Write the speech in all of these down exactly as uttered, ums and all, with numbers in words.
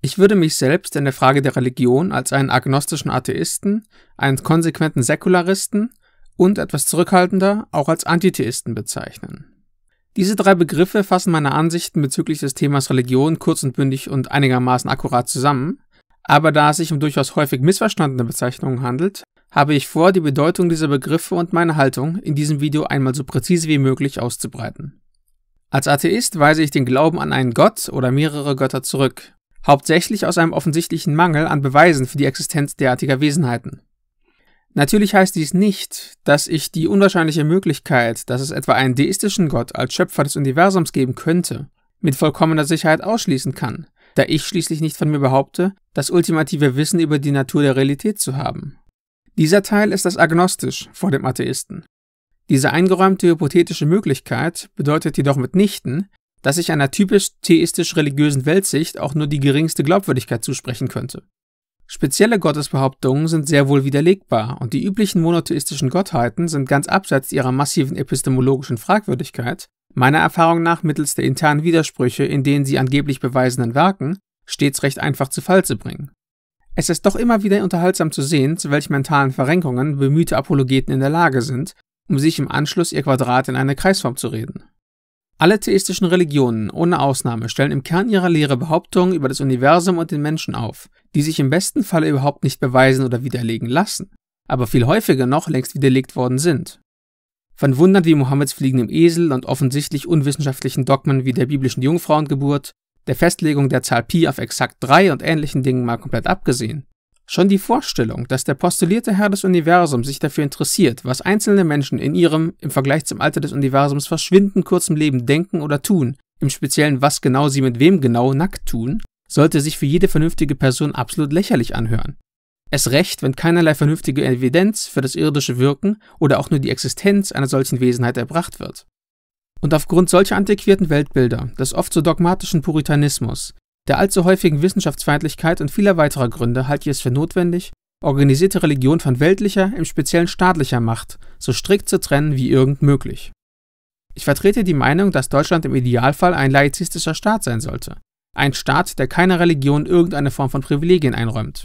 Ich würde mich selbst in der Frage der Religion als einen agnostischen Atheisten, einen konsequenten Säkularisten und etwas zurückhaltender auch als Antitheisten bezeichnen. Diese drei Begriffe fassen meine Ansichten bezüglich des Themas Religion kurz und bündig und einigermaßen akkurat zusammen, aber da es sich um durchaus häufig missverstandene Bezeichnungen handelt, habe ich vor, die Bedeutung dieser Begriffe und meine Haltung in diesem Video einmal so präzise wie möglich auszubreiten. Als Atheist weise ich den Glauben an einen Gott oder mehrere Götter zurück, hauptsächlich aus einem offensichtlichen Mangel an Beweisen für die Existenz derartiger Wesenheiten. Natürlich heißt dies nicht, dass ich die unwahrscheinliche Möglichkeit, dass es etwa einen deistischen Gott als Schöpfer des Universums geben könnte, mit vollkommener Sicherheit ausschließen kann, da ich schließlich nicht von mir behaupte, das ultimative Wissen über die Natur der Realität zu haben. Dieser Teil ist das agnostisch vor dem Atheisten. Diese eingeräumte hypothetische Möglichkeit bedeutet jedoch mitnichten, dass ich einer typisch theistisch-religiösen Weltsicht auch nur die geringste Glaubwürdigkeit zusprechen könnte. Spezielle Gottesbehauptungen sind sehr wohl widerlegbar und die üblichen monotheistischen Gottheiten sind ganz abseits ihrer massiven epistemologischen Fragwürdigkeit, meiner Erfahrung nach mittels der internen Widersprüche, in denen sie angeblich beweisenden Werken, stets recht einfach zu Fall zu bringen. Es ist doch immer wieder unterhaltsam zu sehen, zu welchen mentalen Verrenkungen bemühte Apologeten in der Lage sind, um sich im Anschluss ihr Quadrat in eine Kreisform zu reden. Alle theistischen Religionen, ohne Ausnahme, stellen im Kern ihrer Lehre Behauptungen über das Universum und den Menschen auf, die sich im besten Falle überhaupt nicht beweisen oder widerlegen lassen, aber viel häufiger noch längst widerlegt worden sind. Von Wundern wie Mohammeds fliegendem Esel und offensichtlich unwissenschaftlichen Dogmen wie der biblischen Jungfrauengeburt, der Festlegung der Zahl Pi auf exakt drei und ähnlichen Dingen mal komplett abgesehen. Schon die Vorstellung, dass der postulierte Herr des Universums sich dafür interessiert, was einzelne Menschen in ihrem, im Vergleich zum Alter des Universums verschwindend kurzem Leben denken oder tun, im Speziellen was genau sie mit wem genau nackt tun, sollte sich für jede vernünftige Person absolut lächerlich anhören. Es recht, wenn keinerlei vernünftige Evidenz für das irdische Wirken oder auch nur die Existenz einer solchen Wesenheit erbracht wird. Und aufgrund solcher antiquierten Weltbilder, des oft so dogmatischen Puritanismus, der allzu häufigen Wissenschaftsfeindlichkeit und vieler weiterer Gründe halte ich es für notwendig, organisierte Religion von weltlicher, im Speziellen staatlicher Macht so strikt zu trennen wie irgend möglich. Ich vertrete die Meinung, dass Deutschland im Idealfall ein laizistischer Staat sein sollte. Ein Staat, der keiner Religion irgendeine Form von Privilegien einräumt.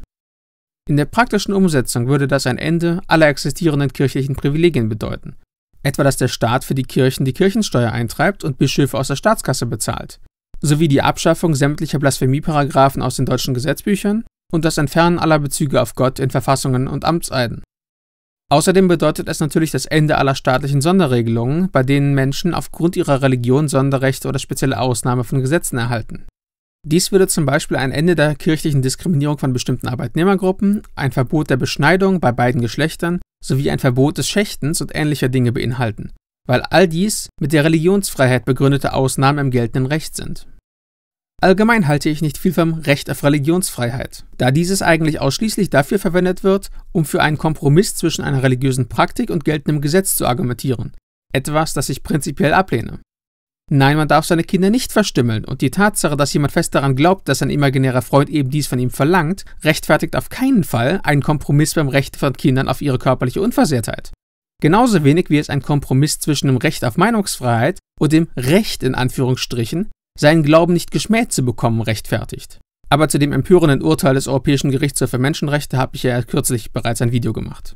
In der praktischen Umsetzung würde das ein Ende aller existierenden kirchlichen Privilegien bedeuten. Etwa, dass der Staat für die Kirchen die Kirchensteuer eintreibt und Bischöfe aus der Staatskasse bezahlt, sowie die Abschaffung sämtlicher Blasphemieparagraphen aus den deutschen Gesetzbüchern und das Entfernen aller Bezüge auf Gott in Verfassungen und Amtseiden. Außerdem bedeutet es natürlich das Ende aller staatlichen Sonderregelungen, bei denen Menschen aufgrund ihrer Religion Sonderrechte oder spezielle Ausnahme von Gesetzen erhalten. Dies würde zum Beispiel ein Ende der kirchlichen Diskriminierung von bestimmten Arbeitnehmergruppen, ein Verbot der Beschneidung bei beiden Geschlechtern sowie ein Verbot des Schächtens und ähnlicher Dinge beinhalten, weil all dies mit der Religionsfreiheit begründete Ausnahmen im geltenden Recht sind. Allgemein halte ich nicht viel vom Recht auf Religionsfreiheit, da dieses eigentlich ausschließlich dafür verwendet wird, um für einen Kompromiss zwischen einer religiösen Praktik und geltendem Gesetz zu argumentieren, etwas, das ich prinzipiell ablehne. Nein, man darf seine Kinder nicht verstümmeln und die Tatsache, dass jemand fest daran glaubt, dass sein imaginärer Freund eben dies von ihm verlangt, rechtfertigt auf keinen Fall einen Kompromiss beim Recht von Kindern auf ihre körperliche Unversehrtheit. Genauso wenig wie es ein Kompromiss zwischen dem Recht auf Meinungsfreiheit und dem Recht in Anführungsstrichen, seinen Glauben nicht geschmäht zu bekommen, rechtfertigt. Aber zu dem empörenden Urteil des Europäischen Gerichtshofs für Menschenrechte habe ich ja kürzlich bereits ein Video gemacht.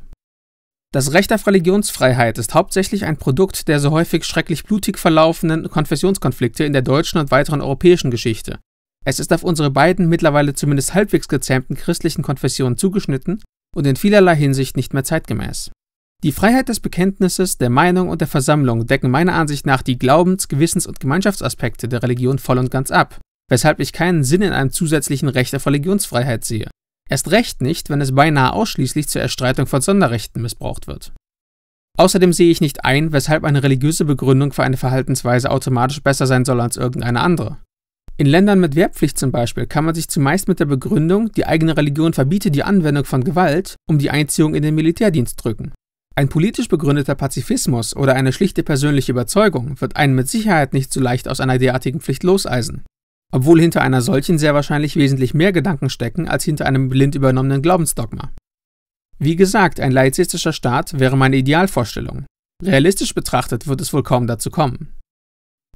Das Recht auf Religionsfreiheit ist hauptsächlich ein Produkt der so häufig schrecklich blutig verlaufenden Konfessionskonflikte in der deutschen und weiteren europäischen Geschichte. Es ist auf unsere beiden mittlerweile zumindest halbwegs gezähmten christlichen Konfessionen zugeschnitten und in vielerlei Hinsicht nicht mehr zeitgemäß. Die Freiheit des Bekenntnisses, der Meinung und der Versammlung decken meiner Ansicht nach die Glaubens-, Gewissens- und Gemeinschaftsaspekte der Religion voll und ganz ab, weshalb ich keinen Sinn in einem zusätzlichen Recht auf Religionsfreiheit sehe. Erst recht nicht, wenn es beinahe ausschließlich zur Erstreitung von Sonderrechten missbraucht wird. Außerdem sehe ich nicht ein, weshalb eine religiöse Begründung für eine Verhaltensweise automatisch besser sein soll als irgendeine andere. In Ländern mit Wehrpflicht zum Beispiel kann man sich zumeist mit der Begründung, die eigene Religion verbiete die Anwendung von Gewalt, um die Einziehung in den Militärdienst drücken. Ein politisch begründeter Pazifismus oder eine schlichte persönliche Überzeugung wird einen mit Sicherheit nicht so leicht aus einer derartigen Pflicht loseisen. Obwohl hinter einer solchen sehr wahrscheinlich wesentlich mehr Gedanken stecken als hinter einem blind übernommenen Glaubensdogma. Wie gesagt, ein laizistischer Staat wäre meine Idealvorstellung. Realistisch betrachtet wird es wohl kaum dazu kommen.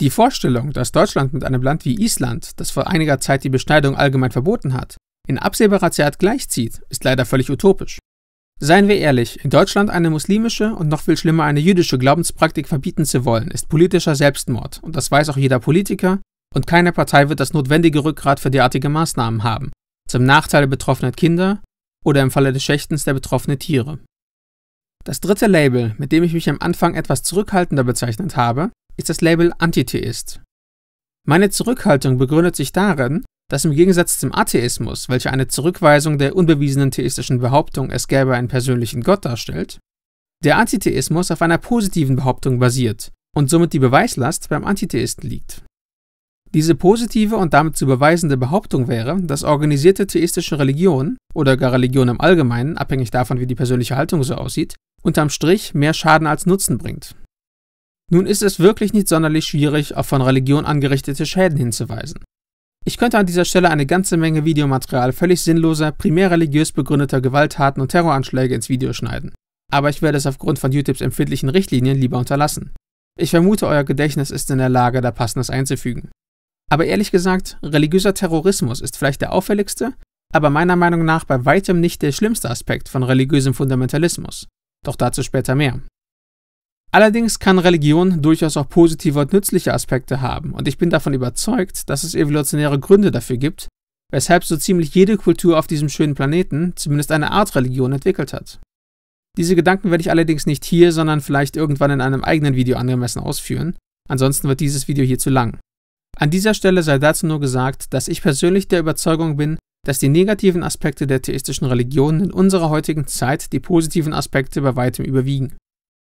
Die Vorstellung, dass Deutschland mit einem Land wie Island, das vor einiger Zeit die Beschneidung allgemein verboten hat, in absehbarer Zeit gleichzieht, ist leider völlig utopisch. Seien wir ehrlich, in Deutschland eine muslimische und noch viel schlimmer eine jüdische Glaubenspraktik verbieten zu wollen, ist politischer Selbstmord und das weiß auch jeder Politiker und keine Partei wird das notwendige Rückgrat für derartige Maßnahmen haben, zum Nachteil der betroffenen Kinder oder im Falle des Schächtens der betroffenen Tiere. Das dritte Label, mit dem ich mich am Anfang etwas zurückhaltender bezeichnet habe, ist das Label Antitheist. Meine Zurückhaltung begründet sich darin, dass im Gegensatz zum Atheismus, welcher eine Zurückweisung der unbewiesenen theistischen Behauptung, es gäbe einen persönlichen Gott darstellt, der Antitheismus auf einer positiven Behauptung basiert und somit die Beweislast beim Antitheisten liegt. Diese positive und damit zu beweisende Behauptung wäre, dass organisierte theistische Religion oder gar Religion im Allgemeinen, abhängig davon, wie die persönliche Haltung so aussieht, unterm Strich mehr Schaden als Nutzen bringt. Nun ist es wirklich nicht sonderlich schwierig, auf von Religion angerichtete Schäden hinzuweisen. Ich könnte an dieser Stelle eine ganze Menge Videomaterial völlig sinnloser, primär religiös begründeter Gewalttaten und Terroranschläge ins Video schneiden. Aber ich werde es aufgrund von YouTubes empfindlichen Richtlinien lieber unterlassen. Ich vermute, euer Gedächtnis ist in der Lage, da Passendes einzufügen. Aber ehrlich gesagt, religiöser Terrorismus ist vielleicht der auffälligste, aber meiner Meinung nach bei weitem nicht der schlimmste Aspekt von religiösem Fundamentalismus. Doch dazu später mehr. Allerdings kann Religion durchaus auch positive und nützliche Aspekte haben und ich bin davon überzeugt, dass es evolutionäre Gründe dafür gibt, weshalb so ziemlich jede Kultur auf diesem schönen Planeten zumindest eine Art Religion entwickelt hat. Diese Gedanken werde ich allerdings nicht hier, sondern vielleicht irgendwann in einem eigenen Video angemessen ausführen, ansonsten wird dieses Video hier zu lang. An dieser Stelle sei dazu nur gesagt, dass ich persönlich der Überzeugung bin, dass die negativen Aspekte der theistischen Religionen in unserer heutigen Zeit die positiven Aspekte bei weitem überwiegen.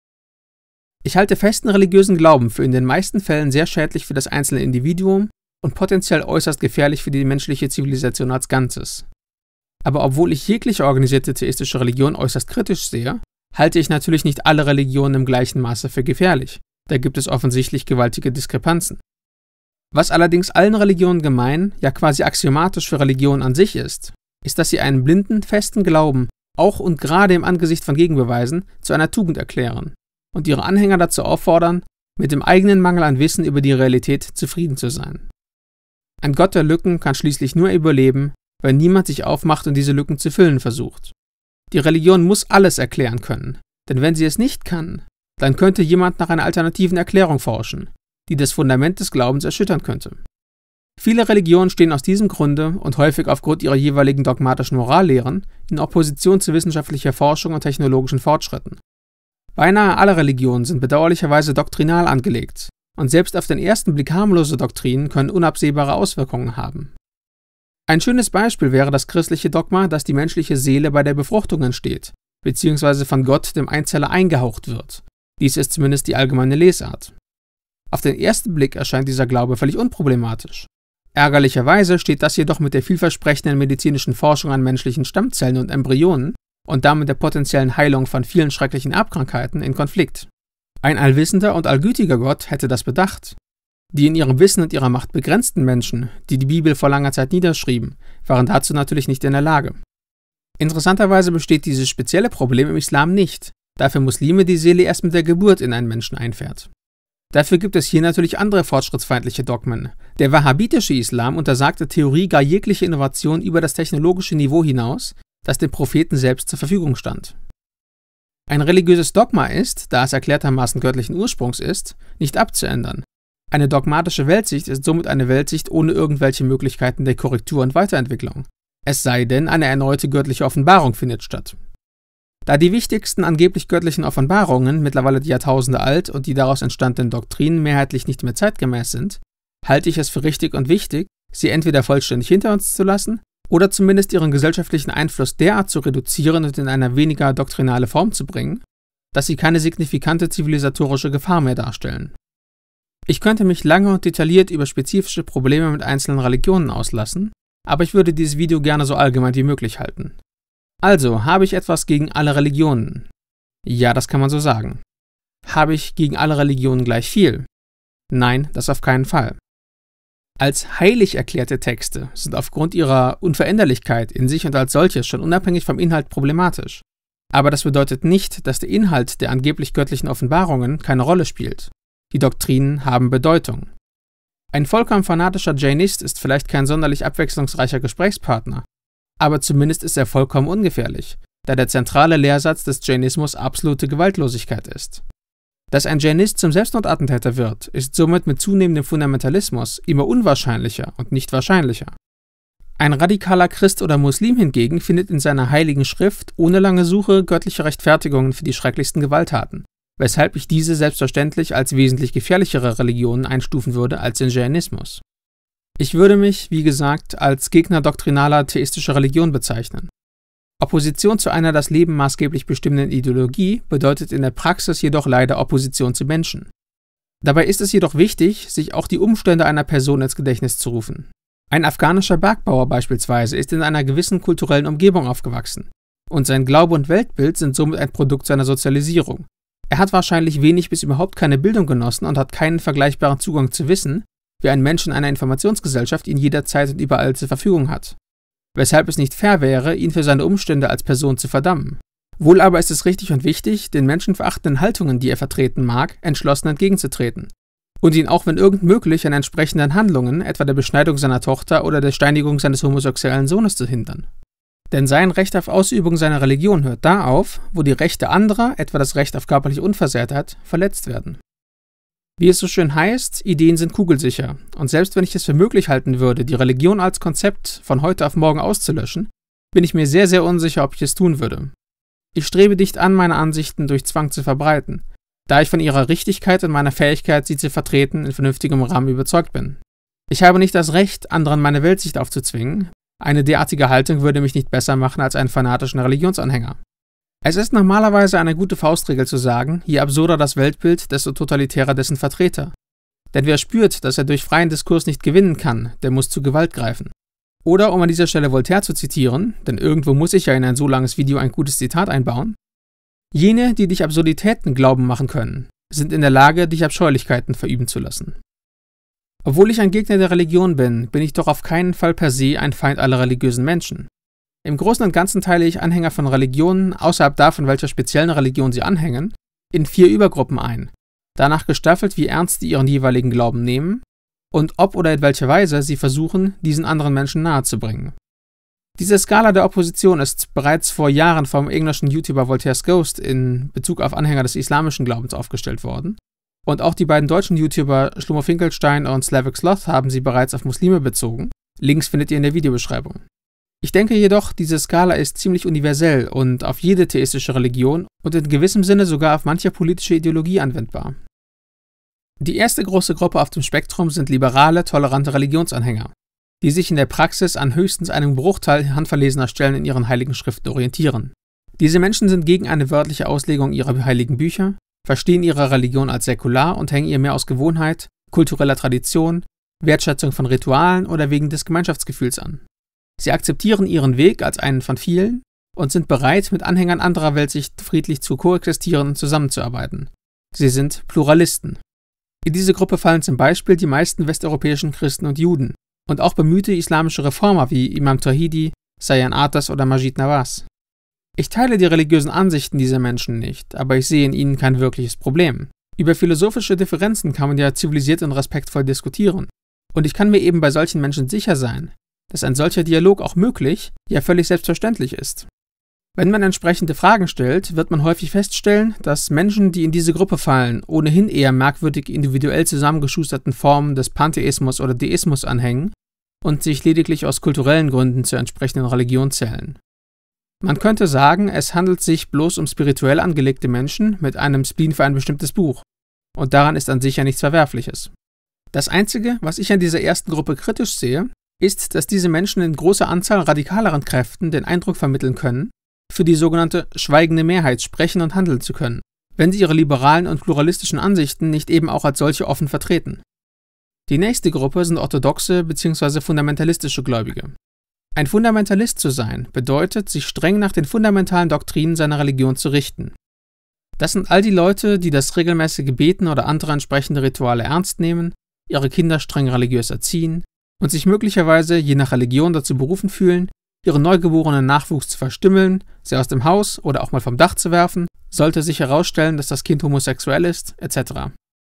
Ich halte festen religiösen Glauben für in den meisten Fällen sehr schädlich für das einzelne Individuum und potenziell äußerst gefährlich für die menschliche Zivilisation als Ganzes. Aber obwohl ich jegliche organisierte theistische Religion äußerst kritisch sehe, halte ich natürlich nicht alle Religionen im gleichen Maße für gefährlich. Da gibt es offensichtlich gewaltige Diskrepanzen. Was allerdings allen Religionen gemein, ja quasi axiomatisch für Religion an sich ist, ist, dass sie einen blinden, festen Glauben, auch und gerade im Angesicht von Gegenbeweisen, zu einer Tugend erklären und ihre Anhänger dazu auffordern, mit dem eigenen Mangel an Wissen über die Realität zufrieden zu sein. Ein Gott der Lücken kann schließlich nur überleben, wenn niemand sich aufmacht und diese Lücken zu füllen versucht. Die Religion muss alles erklären können, denn wenn sie es nicht kann, dann könnte jemand nach einer alternativen Erklärung forschen, die das Fundament des Glaubens erschüttern könnte. Viele Religionen stehen aus diesem Grunde und häufig aufgrund ihrer jeweiligen dogmatischen Morallehren in Opposition zu wissenschaftlicher Forschung und technologischen Fortschritten. Beinahe alle Religionen sind bedauerlicherweise doktrinal angelegt und selbst auf den ersten Blick harmlose Doktrinen können unabsehbare Auswirkungen haben. Ein schönes Beispiel wäre das christliche Dogma, dass die menschliche Seele bei der Befruchtung entsteht, beziehungsweise von Gott dem Einzeller eingehaucht wird. Dies ist zumindest die allgemeine Lesart. Auf den ersten Blick erscheint dieser Glaube völlig unproblematisch. Ärgerlicherweise steht das jedoch mit der vielversprechenden medizinischen Forschung an menschlichen Stammzellen und Embryonen und damit der potenziellen Heilung von vielen schrecklichen Erbkrankheiten in Konflikt. Ein allwissender und allgütiger Gott hätte das bedacht. Die in ihrem Wissen und ihrer Macht begrenzten Menschen, die die Bibel vor langer Zeit niederschrieben, waren dazu natürlich nicht in der Lage. Interessanterweise besteht dieses spezielle Problem im Islam nicht, da für Muslime die Seele erst mit der Geburt in einen Menschen einfährt. Dafür gibt es hier natürlich andere fortschrittsfeindliche Dogmen. Der wahhabitische Islam untersagt der Theorie gar jegliche Innovation über das technologische Niveau hinaus, das dem Propheten selbst zur Verfügung stand. Ein religiöses Dogma ist, da es erklärtermaßen göttlichen Ursprungs ist, nicht abzuändern. Eine dogmatische Weltsicht ist somit eine Weltsicht ohne irgendwelche Möglichkeiten der Korrektur und Weiterentwicklung. Es sei denn, eine erneute göttliche Offenbarung findet statt. Da die wichtigsten angeblich göttlichen Offenbarungen mittlerweile die Jahrtausende alt und die daraus entstandenen Doktrinen mehrheitlich nicht mehr zeitgemäß sind, halte ich es für richtig und wichtig, sie entweder vollständig hinter uns zu lassen oder zumindest ihren gesellschaftlichen Einfluss derart zu reduzieren und in eine weniger doktrinale Form zu bringen, dass sie keine signifikante zivilisatorische Gefahr mehr darstellen. Ich könnte mich lange und detailliert über spezifische Probleme mit einzelnen Religionen auslassen, aber ich würde dieses Video gerne so allgemein wie möglich halten. Also, habe ich etwas gegen alle Religionen? Ja, das kann man so sagen. Habe ich gegen alle Religionen gleich viel? Nein, das auf keinen Fall. Als heilig erklärte Texte sind aufgrund ihrer Unveränderlichkeit in sich und als solches schon unabhängig vom Inhalt problematisch. Aber das bedeutet nicht, dass der Inhalt der angeblich göttlichen Offenbarungen keine Rolle spielt. Die Doktrinen haben Bedeutung. Ein vollkommen fanatischer Jainist ist vielleicht kein sonderlich abwechslungsreicher Gesprächspartner, aber zumindest ist er vollkommen ungefährlich, da der zentrale Lehrsatz des Jainismus absolute Gewaltlosigkeit ist. Dass ein Jainist zum Selbstmordattentäter wird, ist somit mit zunehmendem Fundamentalismus immer unwahrscheinlicher und nicht wahrscheinlicher. Ein radikaler Christ oder Muslim hingegen findet in seiner heiligen Schrift ohne lange Suche göttliche Rechtfertigungen für die schrecklichsten Gewalttaten, weshalb ich diese selbstverständlich als wesentlich gefährlichere Religionen einstufen würde als den Jainismus. Ich würde mich, wie gesagt, als Gegner doktrinaler theistischer Religion bezeichnen. Opposition zu einer das Leben maßgeblich bestimmenden Ideologie bedeutet in der Praxis jedoch leider Opposition zu Menschen. Dabei ist es jedoch wichtig, sich auch die Umstände einer Person ins Gedächtnis zu rufen. Ein afghanischer Bergbauer beispielsweise ist in einer gewissen kulturellen Umgebung aufgewachsen, und sein Glaube und Weltbild sind somit ein Produkt seiner Sozialisierung. Er hat wahrscheinlich wenig bis überhaupt keine Bildung genossen und hat keinen vergleichbaren Zugang zu Wissen, wie ein Mensch in einer Informationsgesellschaft ihn jederzeit und überall zur Verfügung hat. Weshalb es nicht fair wäre, ihn für seine Umstände als Person zu verdammen. Wohl aber ist es richtig und wichtig, den menschenverachtenden Haltungen, die er vertreten mag, entschlossen entgegenzutreten. Und ihn auch wenn irgend möglich an entsprechenden Handlungen, etwa der Beschneidung seiner Tochter oder der Steinigung seines homosexuellen Sohnes zu hindern. Denn sein Recht auf Ausübung seiner Religion hört da auf, wo die Rechte anderer, etwa das Recht auf körperliche Unversehrtheit, verletzt werden. Wie es so schön heißt, Ideen sind kugelsicher, und selbst wenn ich es für möglich halten würde, die Religion als Konzept von heute auf morgen auszulöschen, bin ich mir sehr, sehr unsicher, ob ich es tun würde. Ich strebe nicht an, meine Ansichten durch Zwang zu verbreiten, da ich von ihrer Richtigkeit und meiner Fähigkeit, sie zu vertreten, in vernünftigem Rahmen überzeugt bin. Ich habe nicht das Recht, anderen meine Weltsicht aufzuzwingen. Eine derartige Haltung würde mich nicht besser machen als einen fanatischen Religionsanhänger. Es ist normalerweise eine gute Faustregel zu sagen, je absurder das Weltbild, desto totalitärer dessen Vertreter. Denn wer spürt, dass er durch freien Diskurs nicht gewinnen kann, der muss zu Gewalt greifen. Oder, um an dieser Stelle Voltaire zu zitieren, denn irgendwo muss ich ja in ein so langes Video ein gutes Zitat einbauen: Jene, die dich Absurditäten glauben machen können, sind in der Lage, dich Abscheulichkeiten verüben zu lassen. Obwohl ich ein Gegner der Religion bin, bin ich doch auf keinen Fall per se ein Feind aller religiösen Menschen. Im Großen und Ganzen teile ich Anhänger von Religionen, außerhalb davon, welcher speziellen Religion sie anhängen, in vier Übergruppen ein, danach gestaffelt, wie ernst sie ihren jeweiligen Glauben nehmen und ob oder in welcher Weise sie versuchen, diesen anderen Menschen nahezubringen. Diese Skala der Opposition ist bereits vor Jahren vom englischen YouTuber Voltaire's Ghost in Bezug auf Anhänger des islamischen Glaubens aufgestellt worden. Und auch die beiden deutschen YouTuber Schlomo Finkelstein und Slavic Sloth haben sie bereits auf Muslime bezogen. Links findet ihr in der Videobeschreibung. Ich denke jedoch, diese Skala ist ziemlich universell und auf jede theistische Religion und in gewissem Sinne sogar auf manche politische Ideologie anwendbar. Die erste große Gruppe auf dem Spektrum sind liberale, tolerante Religionsanhänger, die sich in der Praxis an höchstens einem Bruchteil handverlesener Stellen in ihren heiligen Schriften orientieren. Diese Menschen sind gegen eine wörtliche Auslegung ihrer heiligen Bücher, verstehen ihre Religion als säkular und hängen ihr mehr aus Gewohnheit, kultureller Tradition, Wertschätzung von Ritualen oder wegen des Gemeinschaftsgefühls an. Sie akzeptieren ihren Weg als einen von vielen und sind bereit, mit Anhängern anderer Weltsicht friedlich zu koexistieren und zusammenzuarbeiten. Sie sind Pluralisten. In diese Gruppe fallen zum Beispiel die meisten westeuropäischen Christen und Juden und auch bemühte islamische Reformer wie Imam Tawhidi, Sayan Atas oder Majid Nawaz. Ich teile die religiösen Ansichten dieser Menschen nicht, aber ich sehe in ihnen kein wirkliches Problem. Über philosophische Differenzen kann man ja zivilisiert und respektvoll diskutieren. Und ich kann mir eben bei solchen Menschen sicher sein, dass ein solcher Dialog auch möglich, ja völlig selbstverständlich ist. Wenn man entsprechende Fragen stellt, wird man häufig feststellen, dass Menschen, die in diese Gruppe fallen, ohnehin eher merkwürdig individuell zusammengeschusterten Formen des Pantheismus oder Deismus anhängen und sich lediglich aus kulturellen Gründen zur entsprechenden Religion zählen. Man könnte sagen, es handelt sich bloß um spirituell angelegte Menschen mit einem Spleen für ein bestimmtes Buch. Und daran ist an sich ja nichts Verwerfliches. Das Einzige, was ich an dieser ersten Gruppe kritisch sehe, ist, dass diese Menschen in großer Anzahl radikaleren Kräften den Eindruck vermitteln können, für die sogenannte schweigende Mehrheit sprechen und handeln zu können, wenn sie ihre liberalen und pluralistischen Ansichten nicht eben auch als solche offen vertreten. Die nächste Gruppe sind orthodoxe bzw. fundamentalistische Gläubige. Ein Fundamentalist zu sein bedeutet, sich streng nach den fundamentalen Doktrinen seiner Religion zu richten. Das sind all die Leute, die das regelmäßige Beten oder andere entsprechende Rituale ernst nehmen, ihre Kinder streng religiös erziehen und sich möglicherweise je nach Religion dazu berufen fühlen, ihren neugeborenen Nachwuchs zu verstümmeln, sie aus dem Haus oder auch mal vom Dach zu werfen, sollte sich herausstellen, dass das Kind homosexuell ist, et cetera.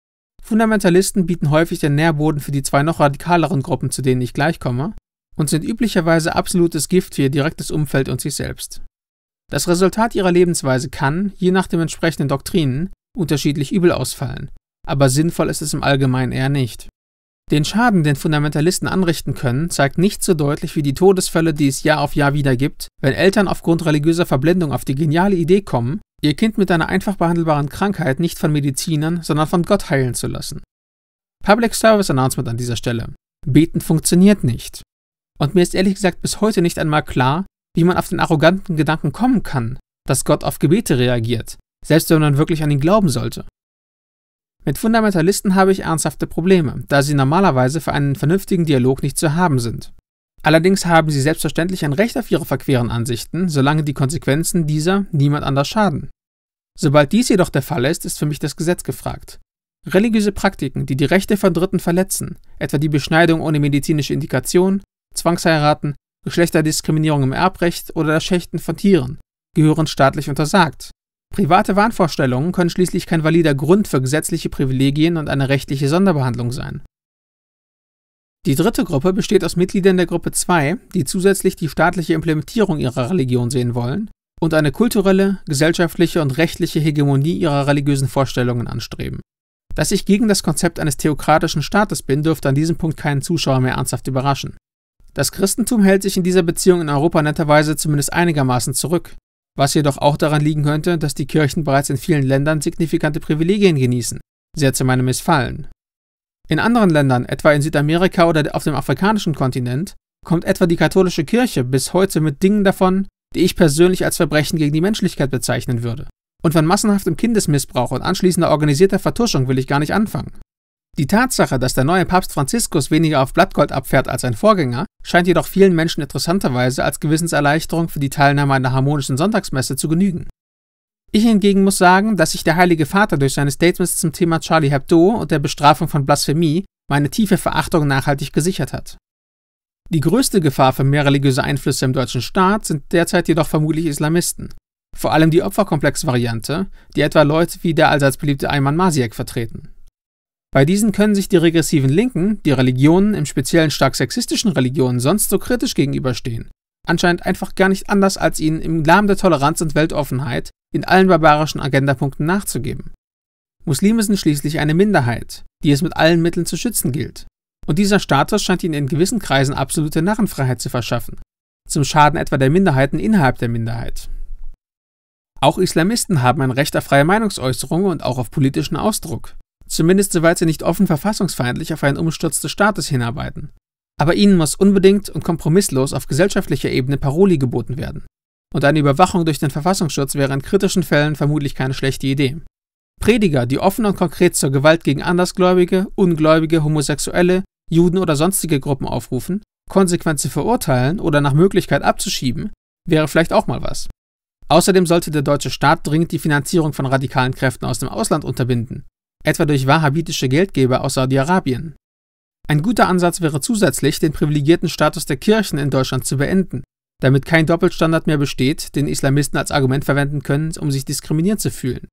Fundamentalisten bieten häufig den Nährboden für die zwei noch radikaleren Gruppen, zu denen ich gleich komme, und sind üblicherweise absolutes Gift für ihr direktes Umfeld und sich selbst. Das Resultat ihrer Lebensweise kann, je nach den entsprechenden Doktrinen, unterschiedlich übel ausfallen, aber sinnvoll ist es im Allgemeinen eher nicht. Den Schaden, den Fundamentalisten anrichten können, zeigt nicht so deutlich wie die Todesfälle, die es Jahr auf Jahr wieder gibt, wenn Eltern aufgrund religiöser Verblendung auf die geniale Idee kommen, ihr Kind mit einer einfach behandelbaren Krankheit nicht von Medizinern, sondern von Gott heilen zu lassen. Public Service Announcement an dieser Stelle. Beten funktioniert nicht. Und mir ist ehrlich gesagt bis heute nicht einmal klar, wie man auf den arroganten Gedanken kommen kann, dass Gott auf Gebete reagiert, selbst wenn man wirklich an ihn glauben sollte. Mit Fundamentalisten habe ich ernsthafte Probleme, da sie normalerweise für einen vernünftigen Dialog nicht zu haben sind. Allerdings haben sie selbstverständlich ein Recht auf ihre verqueren Ansichten, solange die Konsequenzen dieser niemand anders schaden. Sobald dies jedoch der Fall ist, ist für mich das Gesetz gefragt. Religiöse Praktiken, die die Rechte von Dritten verletzen, etwa die Beschneidung ohne medizinische Indikation, Zwangsheiraten, Geschlechterdiskriminierung im Erbrecht oder das Schächten von Tieren, gehören staatlich untersagt. Private Wahnvorstellungen können schließlich kein valider Grund für gesetzliche Privilegien und eine rechtliche Sonderbehandlung sein. Die dritte Gruppe besteht aus Mitgliedern der Gruppe zwei, die zusätzlich die staatliche Implementierung ihrer Religion sehen wollen und eine kulturelle, gesellschaftliche und rechtliche Hegemonie ihrer religiösen Vorstellungen anstreben. Dass ich gegen das Konzept eines theokratischen Staates bin, dürfte an diesem Punkt keinen Zuschauer mehr ernsthaft überraschen. Das Christentum hält sich in dieser Beziehung in Europa netterweise zumindest einigermaßen zurück, was jedoch auch daran liegen könnte, dass die Kirchen bereits in vielen Ländern signifikante Privilegien genießen, sehr zu meinem Missfallen. In anderen Ländern, etwa in Südamerika oder auf dem afrikanischen Kontinent, kommt etwa die katholische Kirche bis heute mit Dingen davon, die ich persönlich als Verbrechen gegen die Menschlichkeit bezeichnen würde. Und von massenhaftem Kindesmissbrauch und anschließender organisierter Vertuschung will ich gar nicht anfangen. Die Tatsache, dass der neue Papst Franziskus weniger auf Blattgold abfährt als sein Vorgänger, scheint jedoch vielen Menschen interessanterweise als Gewissenserleichterung für die Teilnahme an der harmonischen Sonntagsmesse zu genügen. Ich hingegen muss sagen, dass sich der Heilige Vater durch seine Statements zum Thema Charlie Hebdo und der Bestrafung von Blasphemie meine tiefe Verachtung nachhaltig gesichert hat. Die größte Gefahr für mehr religiöse Einflüsse im deutschen Staat sind derzeit jedoch vermutlich Islamisten. Vor allem die Opferkomplex-Variante, die etwa Leute wie der allseits beliebte Ayman Masiek vertreten. Bei diesen können sich die regressiven Linken, die Religionen, im speziellen stark sexistischen Religionen, sonst so kritisch gegenüberstehen, anscheinend einfach gar nicht anders, als ihnen im Namen der Toleranz und Weltoffenheit in allen barbarischen Agendapunkten nachzugeben. Muslime sind schließlich eine Minderheit, die es mit allen Mitteln zu schützen gilt. Und dieser Status scheint ihnen in gewissen Kreisen absolute Narrenfreiheit zu verschaffen, zum Schaden etwa der Minderheiten innerhalb der Minderheit. Auch Islamisten haben ein Recht auf freie Meinungsäußerung und auch auf politischen Ausdruck. Zumindest soweit sie nicht offen verfassungsfeindlich auf einen Umsturz des Staates hinarbeiten. Aber ihnen muss unbedingt und kompromisslos auf gesellschaftlicher Ebene Paroli geboten werden. Und eine Überwachung durch den Verfassungsschutz wäre in kritischen Fällen vermutlich keine schlechte Idee. Prediger, die offen und konkret zur Gewalt gegen Andersgläubige, Ungläubige, Homosexuelle, Juden oder sonstige Gruppen aufrufen, konsequent zu verurteilen oder nach Möglichkeit abzuschieben, wäre vielleicht auch mal was. Außerdem sollte der deutsche Staat dringend die Finanzierung von radikalen Kräften aus dem Ausland unterbinden, etwa durch wahhabitische Geldgeber aus Saudi-Arabien. Ein guter Ansatz wäre zusätzlich, den privilegierten Status der Kirchen in Deutschland zu beenden, damit kein Doppelstandard mehr besteht, den Islamisten als Argument verwenden können, um sich diskriminiert zu fühlen.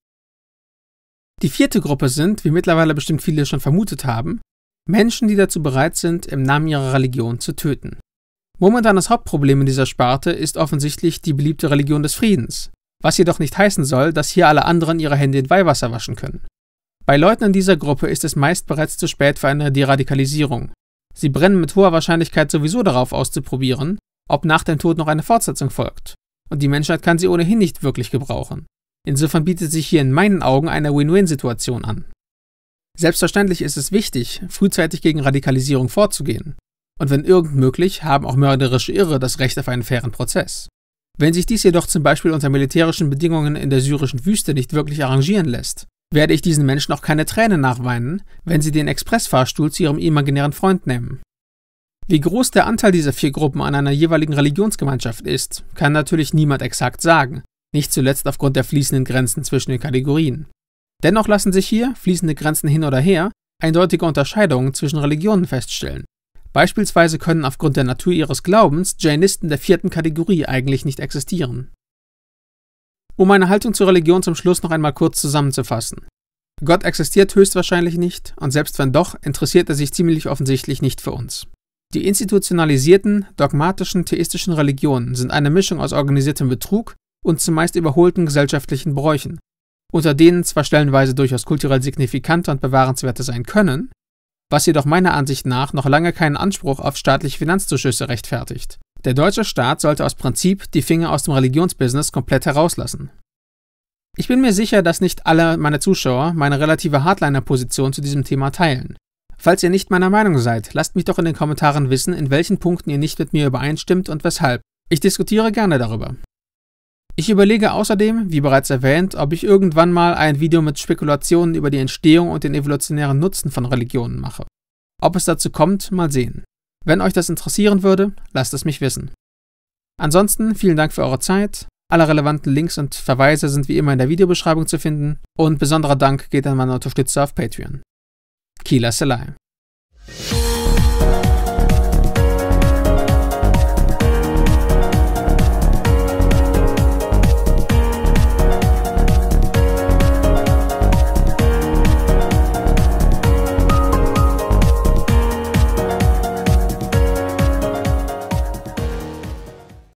Die vierte Gruppe sind, wie mittlerweile bestimmt viele schon vermutet haben, Menschen, die dazu bereit sind, im Namen ihrer Religion zu töten. Momentan das Hauptproblem in dieser Sparte ist offensichtlich die beliebte Religion des Friedens, was jedoch nicht heißen soll, dass hier alle anderen ihre Hände in Weihwasser waschen können. Bei Leuten in dieser Gruppe ist es meist bereits zu spät für eine Deradikalisierung. Sie brennen mit hoher Wahrscheinlichkeit sowieso darauf auszuprobieren, ob nach dem Tod noch eine Fortsetzung folgt. Und die Menschheit kann sie ohnehin nicht wirklich gebrauchen. Insofern bietet sich hier in meinen Augen eine Win-Win-Situation an. Selbstverständlich ist es wichtig, frühzeitig gegen Radikalisierung vorzugehen. Und wenn irgend möglich, haben auch mörderische Irre das Recht auf einen fairen Prozess. Wenn sich dies jedoch zum Beispiel unter militärischen Bedingungen in der syrischen Wüste nicht wirklich arrangieren lässt, werde ich diesen Menschen auch keine Tränen nachweinen, wenn sie den Expressfahrstuhl zu ihrem imaginären Freund nehmen. Wie groß der Anteil dieser vier Gruppen an einer jeweiligen Religionsgemeinschaft ist, kann natürlich niemand exakt sagen, nicht zuletzt aufgrund der fließenden Grenzen zwischen den Kategorien. Dennoch lassen sich hier, fließende Grenzen hin oder her, eindeutige Unterscheidungen zwischen Religionen feststellen. Beispielsweise können aufgrund der Natur ihres Glaubens Jainisten der vierten Kategorie eigentlich nicht existieren. Um meine Haltung zur Religion zum Schluss noch einmal kurz zusammenzufassen. Gott existiert höchstwahrscheinlich nicht und selbst wenn doch, interessiert er sich ziemlich offensichtlich nicht für uns. Die institutionalisierten, dogmatischen, theistischen Religionen sind eine Mischung aus organisiertem Betrug und zumeist überholten gesellschaftlichen Bräuchen, unter denen zwar stellenweise durchaus kulturell signifikante und bewahrenswerte sein können, was jedoch meiner Ansicht nach noch lange keinen Anspruch auf staatliche Finanzzuschüsse rechtfertigt. Der deutsche Staat sollte aus Prinzip die Finger aus dem Religionsbusiness komplett herauslassen. Ich bin mir sicher, dass nicht alle meine Zuschauer meine relative Hardliner-Position zu diesem Thema teilen. Falls ihr nicht meiner Meinung seid, lasst mich doch in den Kommentaren wissen, in welchen Punkten ihr nicht mit mir übereinstimmt und weshalb. Ich diskutiere gerne darüber. Ich überlege außerdem, wie bereits erwähnt, ob ich irgendwann mal ein Video mit Spekulationen über die Entstehung und den evolutionären Nutzen von Religionen mache. Ob es dazu kommt, mal sehen. Wenn euch das interessieren würde, lasst es mich wissen. Ansonsten vielen Dank für eure Zeit. Alle relevanten Links und Verweise sind wie immer in der Videobeschreibung zu finden und besonderer Dank geht an meine Unterstützer auf Patreon. Kila Selai.